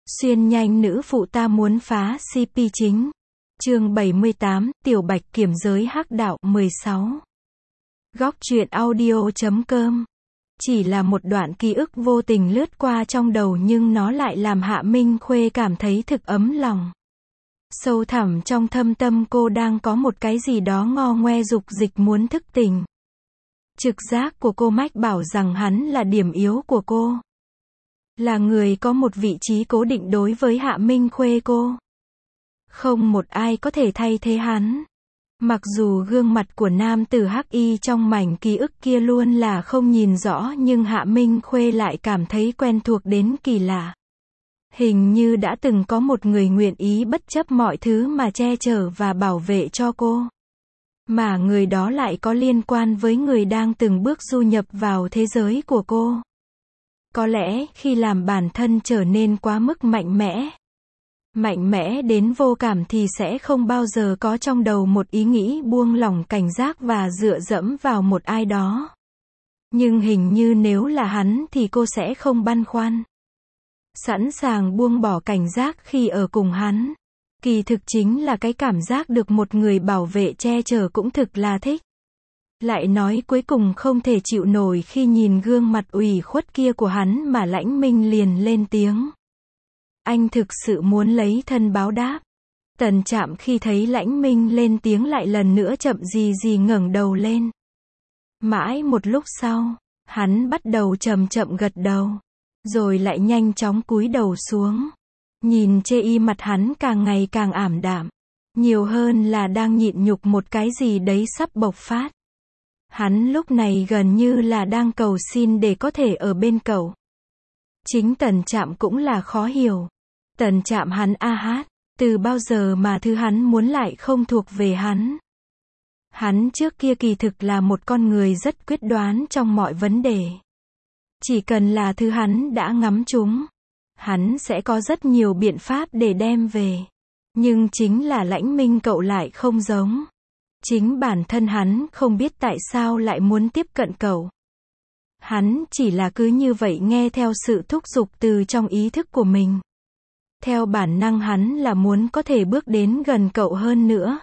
Xuyên nhanh nữ phụ ta muốn phá CP chính. Chương 78, Tiểu Bạch kiểm giới hắc đạo 16. Góc truyện audio.com. Chỉ là một đoạn ký ức vô tình lướt qua trong đầu nhưng nó lại làm Hạ Minh Khuê cảm thấy thực ấm lòng. Sâu thẳm trong thâm tâm cô đang có một cái gì đó ngo ngoe dục dịch muốn thức tỉnh. Trực giác của cô mách bảo rằng hắn là điểm yếu của cô. Là người có một vị trí cố định đối với Hạ Minh Khuê cô. Không một ai có thể thay thế hắn. Mặc dù gương mặt của nam tử hắc y trong mảnh ký ức kia luôn là không nhìn rõ nhưng Hạ Minh Khuê lại cảm thấy quen thuộc đến kỳ lạ. Hình như đã từng có một người nguyện ý bất chấp mọi thứ mà che chở và bảo vệ cho cô. Mà người đó lại có liên quan với người đang từng bước du nhập vào thế giới của cô. Có lẽ khi làm bản thân trở nên quá mức mạnh mẽ đến vô cảm thì sẽ không bao giờ có trong đầu một ý nghĩ buông lỏng cảnh giác và dựa dẫm vào một ai đó. Nhưng hình như nếu là hắn thì cô sẽ không băn khoăn. Sẵn sàng buông bỏ cảnh giác khi ở cùng hắn. Kỳ thực chính là cái cảm giác được một người bảo vệ che chở cũng thực là thích. Lại nói cuối cùng không thể chịu nổi khi nhìn gương mặt ủy khuất kia của hắn mà Lãnh Minh liền lên tiếng. Anh thực sự muốn lấy thân báo đáp. Tần Trạm khi thấy Lãnh Minh lên tiếng lại lần nữa chậm gì ngẩng đầu lên. Mãi một lúc sau, hắn bắt đầu chậm chậm gật đầu. Rồi lại nhanh chóng cúi đầu xuống. Nhìn chê y mặt hắn càng ngày càng ảm đạm. Nhiều hơn là đang nhịn nhục một cái gì đấy sắp bộc phát. Hắn lúc này gần như là đang cầu xin để có thể ở bên cậu. Chính Tần Trạm cũng là khó hiểu. Tần Trạm hắn từ bao giờ mà thứ hắn muốn lại không thuộc về hắn. Hắn trước kia kỳ thực là một con người rất quyết đoán trong mọi vấn đề. Chỉ cần là thứ hắn đã ngắm trúng, hắn sẽ có rất nhiều biện pháp để đem về. Nhưng chính là Lãnh Minh cậu lại không giống. Chính bản thân hắn không biết tại sao lại muốn tiếp cận cậu. Hắn chỉ là cứ như vậy nghe theo sự thúc giục từ trong ý thức của mình. Theo bản năng hắn là muốn có thể bước đến gần cậu hơn nữa.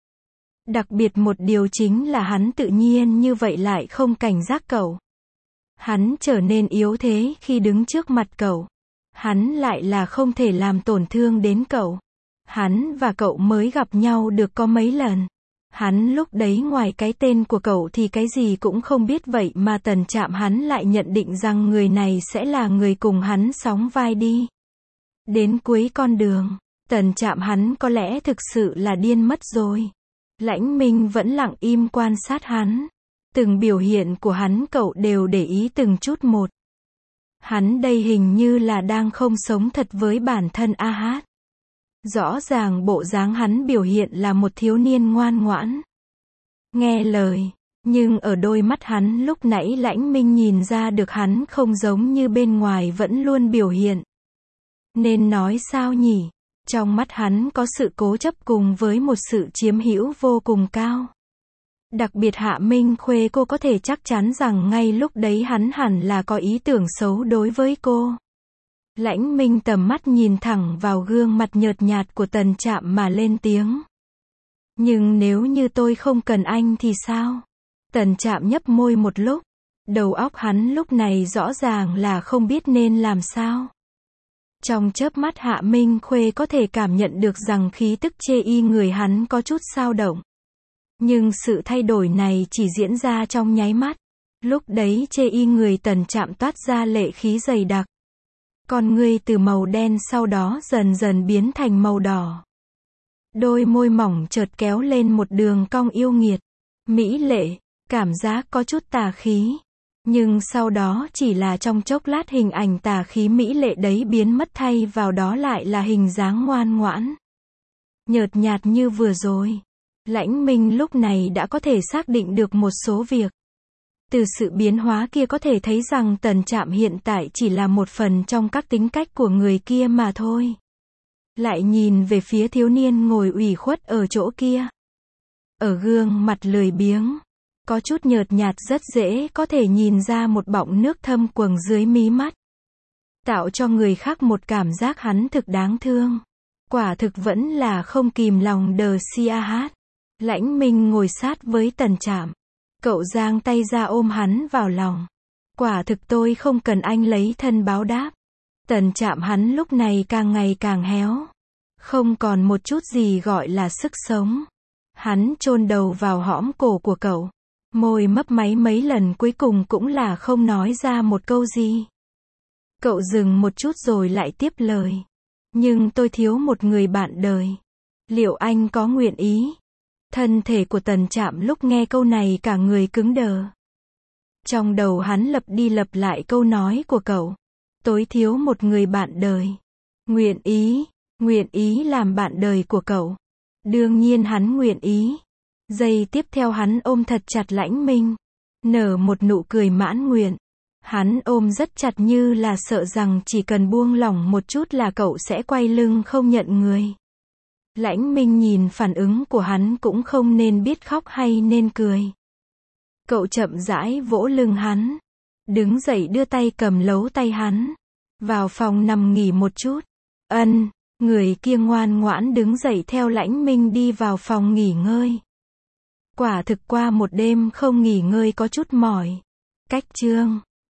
Đặc biệt một điều chính là hắn tự nhiên như vậy lại không cảnh giác cậu. Hắn trở nên yếu thế khi đứng trước mặt cậu. Hắn lại là không thể làm tổn thương đến cậu. Hắn và cậu mới gặp nhau được có mấy lần. Hắn lúc đấy ngoài cái tên của cậu thì cái gì cũng không biết vậy mà Tần Trạm hắn lại nhận định rằng người này sẽ là người cùng hắn sóng vai đi. Đến cuối con đường, Tần Trạm hắn có lẽ thực sự là điên mất rồi. Lãnh Minh vẫn lặng im quan sát hắn. Từng biểu hiện của hắn cậu đều để ý từng chút một. Hắn đây hình như là đang không sống thật với bản thân Rõ ràng bộ dáng hắn biểu hiện là một thiếu niên ngoan ngoãn. Nghe lời. Nhưng ở đôi mắt hắn lúc nãy Lãnh Minh nhìn ra được hắn không giống như bên ngoài vẫn luôn biểu hiện. Nên nói sao nhỉ? Trong mắt hắn có sự cố chấp cùng với một sự chiếm hữu vô cùng cao. Đặc biệt Hạ Minh Khuê cô có thể chắc chắn rằng ngay lúc đấy hắn hẳn là có ý tưởng xấu đối với cô. Lãnh Minh tầm mắt nhìn thẳng vào gương mặt nhợt nhạt của Tần Trạm mà lên tiếng. Nhưng nếu như tôi không cần anh thì sao? Tần Trạm nhấp môi một lúc. Đầu óc hắn lúc này rõ ràng là không biết nên làm sao. Trong chớp mắt Hạ Minh Khuê có thể cảm nhận được rằng khí tức chê y người hắn có chút dao động. Nhưng sự thay đổi này chỉ diễn ra trong nháy mắt. Lúc đấy chê y người Tần Trạm toát ra lệ khí dày đặc. Con ngươi từ màu đen sau đó dần dần biến thành màu đỏ. Đôi môi mỏng chợt kéo lên một đường cong yêu nghiệt. Mỹ lệ, cảm giác có chút tà khí. Nhưng sau đó chỉ là trong chốc lát hình ảnh tà khí mỹ lệ đấy biến mất thay vào đó lại là hình dáng ngoan ngoãn. Nhợt nhạt như vừa rồi. Lãnh Minh lúc này đã có thể xác định được một số việc. Từ sự biến hóa kia có thể thấy rằng Tần Trạm hiện tại chỉ là một phần trong các tính cách của người kia mà thôi. Lại nhìn về phía thiếu niên ngồi ủy khuất ở chỗ kia. Ở gương mặt lười biếng, có chút nhợt nhạt rất dễ có thể nhìn ra một bọng nước thâm quầng dưới mí mắt. tạo cho người khác một cảm giác hắn thực đáng thương. Quả thực vẫn là không kìm lòng đờ sia hát. Lãnh Minh ngồi sát với Tần Trạm. Cậu giang tay ra ôm hắn vào lòng. Quả thực tôi không cần anh lấy thân báo đáp. Tần Trạm hắn lúc này càng ngày càng héo. Không còn một chút gì gọi là sức sống. Hắn chôn đầu vào hõm cổ của cậu. Môi mấp máy mấy lần cuối cùng cũng là không nói ra một câu gì. Cậu dừng một chút rồi lại tiếp lời. Nhưng tôi thiếu một người bạn đời. Liệu anh có nguyện ý? Thân thể của Tần Trạm lúc nghe câu này cả người cứng đờ. Trong đầu hắn lặp đi lặp lại câu nói của cậu. Tôi thiếu một người bạn đời. Nguyện ý làm bạn đời của cậu. Đương nhiên hắn nguyện ý. Giây tiếp theo hắn ôm thật chặt Lãnh Minh. Nở một nụ cười mãn nguyện. Hắn ôm rất chặt như là sợ rằng chỉ cần buông lỏng một chút là cậu sẽ quay lưng không nhận người. Lãnh Minh nhìn phản ứng của hắn cũng không nên biết khóc hay nên cười. Cậu chậm rãi vỗ lưng hắn. Đứng dậy đưa tay cầm lấu tay hắn. Vào phòng nằm nghỉ một chút. Người kia ngoan ngoãn đứng dậy theo Lãnh Minh đi vào phòng nghỉ ngơi. Quả thực qua một đêm không nghỉ ngơi có chút mỏi. Cách chương